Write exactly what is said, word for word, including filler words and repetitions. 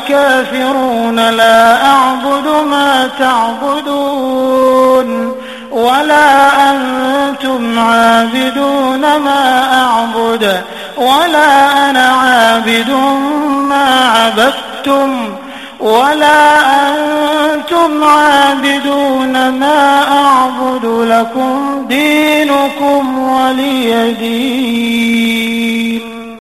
الكافرون لا أعبد ما تعبدون ولا أنتم عابدون ما أعبد ولا أنا عابد ما عبدتم ولا أنتم عابدون ما أعبد لكم دينكم ولي دين.